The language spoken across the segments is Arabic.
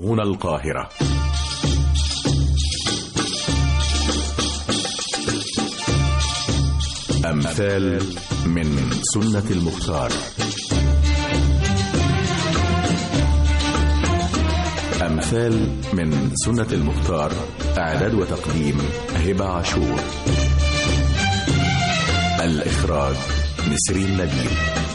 هنا القاهرة. أمثال من سنة المختار. أمثال من سنة المختار، إعداد وتقديم هبة عاشور، الإخراج نسرين نبيل.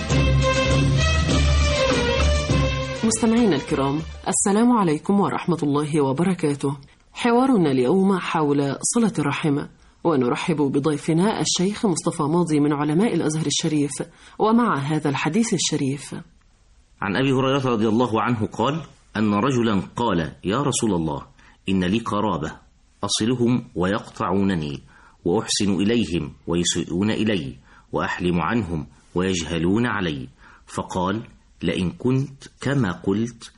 مستمعينا الكرام، السلام عليكم ورحمة الله وبركاته. حوارنا اليوم حول صلة الرحم، ونرحب بضيفنا الشيخ مصطفى ماضي من علماء الأزهر الشريف، ومع هذا الحديث الشريف. عن أبي هريرة رضي الله عنه قال أن رجلا قال: يا رسول الله، إن لي قرابة أصلهم ويقطعونني، وأحسن إليهم ويسيئون إلي، وأحلم عنهم ويجهلون علي. فقال: لئن كنت كما قلت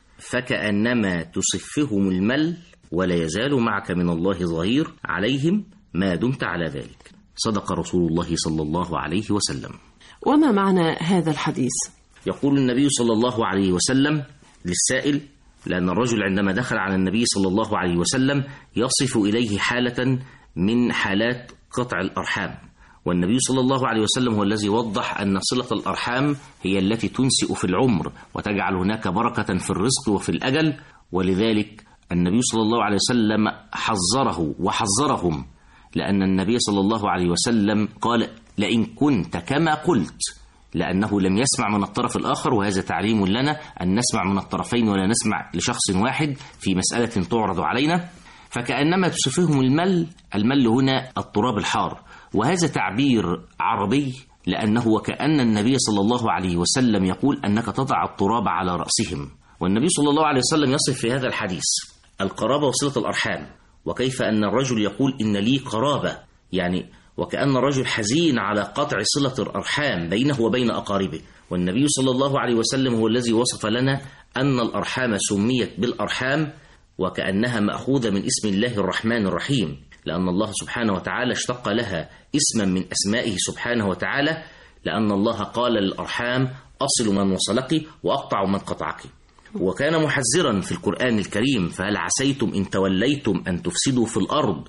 فكأنما تصفهم المل، ولا يزال معك من الله ظهير عليهم ما دمت على ذلك. صدق رسول الله صلى الله عليه وسلم. وما معنى هذا الحديث؟ يقول النبي صلى الله عليه وسلم للسائل، لأن الرجل عندما دخل على النبي صلى الله عليه وسلم يصف إليه حالة من حالات قطع الأرحام، والنبي صلى الله عليه وسلم هو الذي وضح أن صلة الأرحام هي التي تنسئ في العمر وتجعل هناك بركة في الرزق وفي الأجل. ولذلك النبي صلى الله عليه وسلم حذره وحذرهم، لأن النبي صلى الله عليه وسلم قال: لئن كنت كما قلت، لأنه لم يسمع من الطرف الآخر، وهذا تعليم لنا أن نسمع من الطرفين ولا نسمع لشخص واحد في مسألة تعرض علينا. فكأنما تصفهم المل هنا التراب الحار، وهذا تعبير عربي، لأنه وكأن النبي صلى الله عليه وسلم يقول أنك تضع التراب على رأسهم. والنبي صلى الله عليه وسلم يصف في هذا الحديث القرابة وصلة الأرحام، وكيف أن الرجل يقول إن لي قرابة، يعني وكأن الرجل حزين على قطع صلة الأرحام بينه وبين أقاربه. والنبي صلى الله عليه وسلم هو الذي وصف لنا أن الأرحام سميت بالأرحام وكأنها مأخوذة من اسم الله الرحمن الرحيم، لأن الله سبحانه وتعالى اشتق لها اسما من أسمائه سبحانه وتعالى، لأن الله قال للأرحام: أصل من وصلك وأقطع من قطعك. وكان محذرا في القرآن الكريم: فهل عسيتم إن توليتم أن تفسدوا في الأرض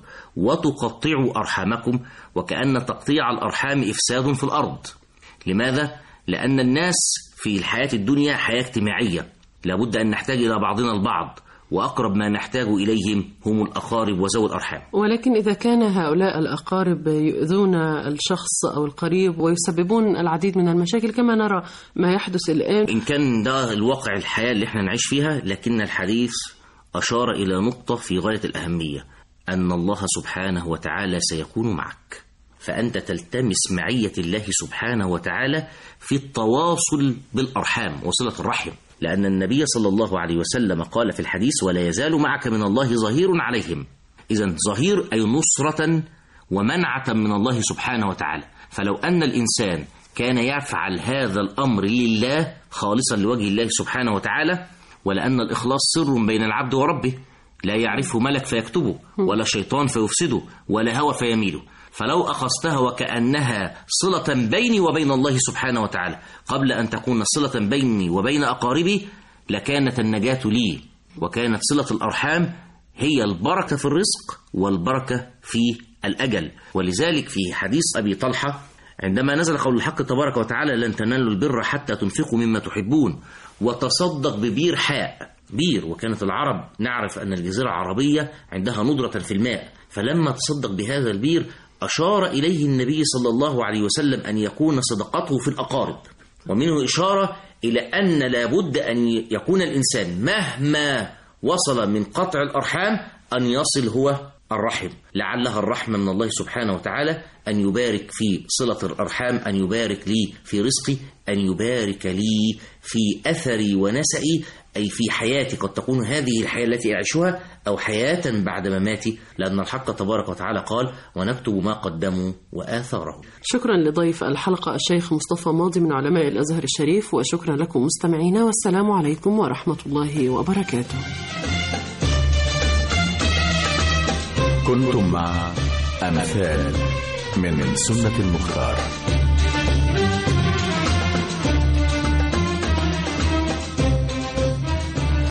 وتقطعوا أرحامكم. وكأن تقطيع الأرحام إفساد في الأرض. لماذا؟ لأن الناس في الحياة الدنيا حياة اجتماعية، لابد أن نحتاج إلى بعضنا البعض، وأقرب ما نحتاج إليهم هم الأقارب وذوي الأرحام. ولكن إذا كان هؤلاء الأقارب يؤذون الشخص أو القريب ويسببون العديد من المشاكل كما نرى ما يحدث الآن، إن كان ده الواقع الحياة اللي احنا نعيش فيها، لكن الحديث أشار إلى نقطة في غاية الأهمية، أن الله سبحانه وتعالى سيكون معك، فأنت تلتمس معية الله سبحانه وتعالى في التواصل بالأرحام وصلة الرحم، لأن النبي صلى الله عليه وسلم قال في الحديث: ولا يزال معك من الله ظهير عليهم. إذن ظهير أي نصرة ومنعة من الله سبحانه وتعالى. فلو أن الإنسان كان يفعل هذا الأمر لله خالصا لوجه الله سبحانه وتعالى، ولأن الإخلاص سر بين العبد وربه، لا يعرفه ملك فيكتبه، ولا شيطان فيفسده، ولا هوى فيميله. فلو أخذتها وكأنها صلة بيني وبين الله سبحانه وتعالى قبل أن تكون صلة بيني وبين أقاربي، لكانت النجاة لي، وكانت صلة الأرحام هي البركة في الرزق والبركة في الأجل. ولذلك في حديث أبي طلحة عندما نزل قول الحق تبارك وتعالى: لن تنالوا البر حتى تنفقوا مما تحبون، وتصدق ببير حاء، بير. وكانت العرب نعرف أن الجزيرة العربية عندها ندرة في الماء، فلما تصدق بهذا البير أشار إليه النبي صلى الله عليه وسلم أن يكون صدقته في الأقارب، ومنه إشارة إلى أن لابد أن يكون الإنسان مهما وصل من قطع الأرحام أن يصل هو الرحم، لعلها الرحمة من الله سبحانه وتعالى أن يبارك في صلة الأرحام، أن يبارك لي في رزقي، أن يبارك لي في أثري ونسئي، أي في حياتي، قد تكون هذه الحياة التي أعيشها أو حياة بعد مماتي، لأن الحق تبارك وتعالى قال: ونكتب ما قدموا وآثارهم. شكرا لضيف الحلقة الشيخ مصطفى ماضي من علماء الأزهر الشريف، وشكرا لكم مستمعينا، والسلام عليكم ورحمة الله وبركاته. كنتم مع أمثال من سنة المختار.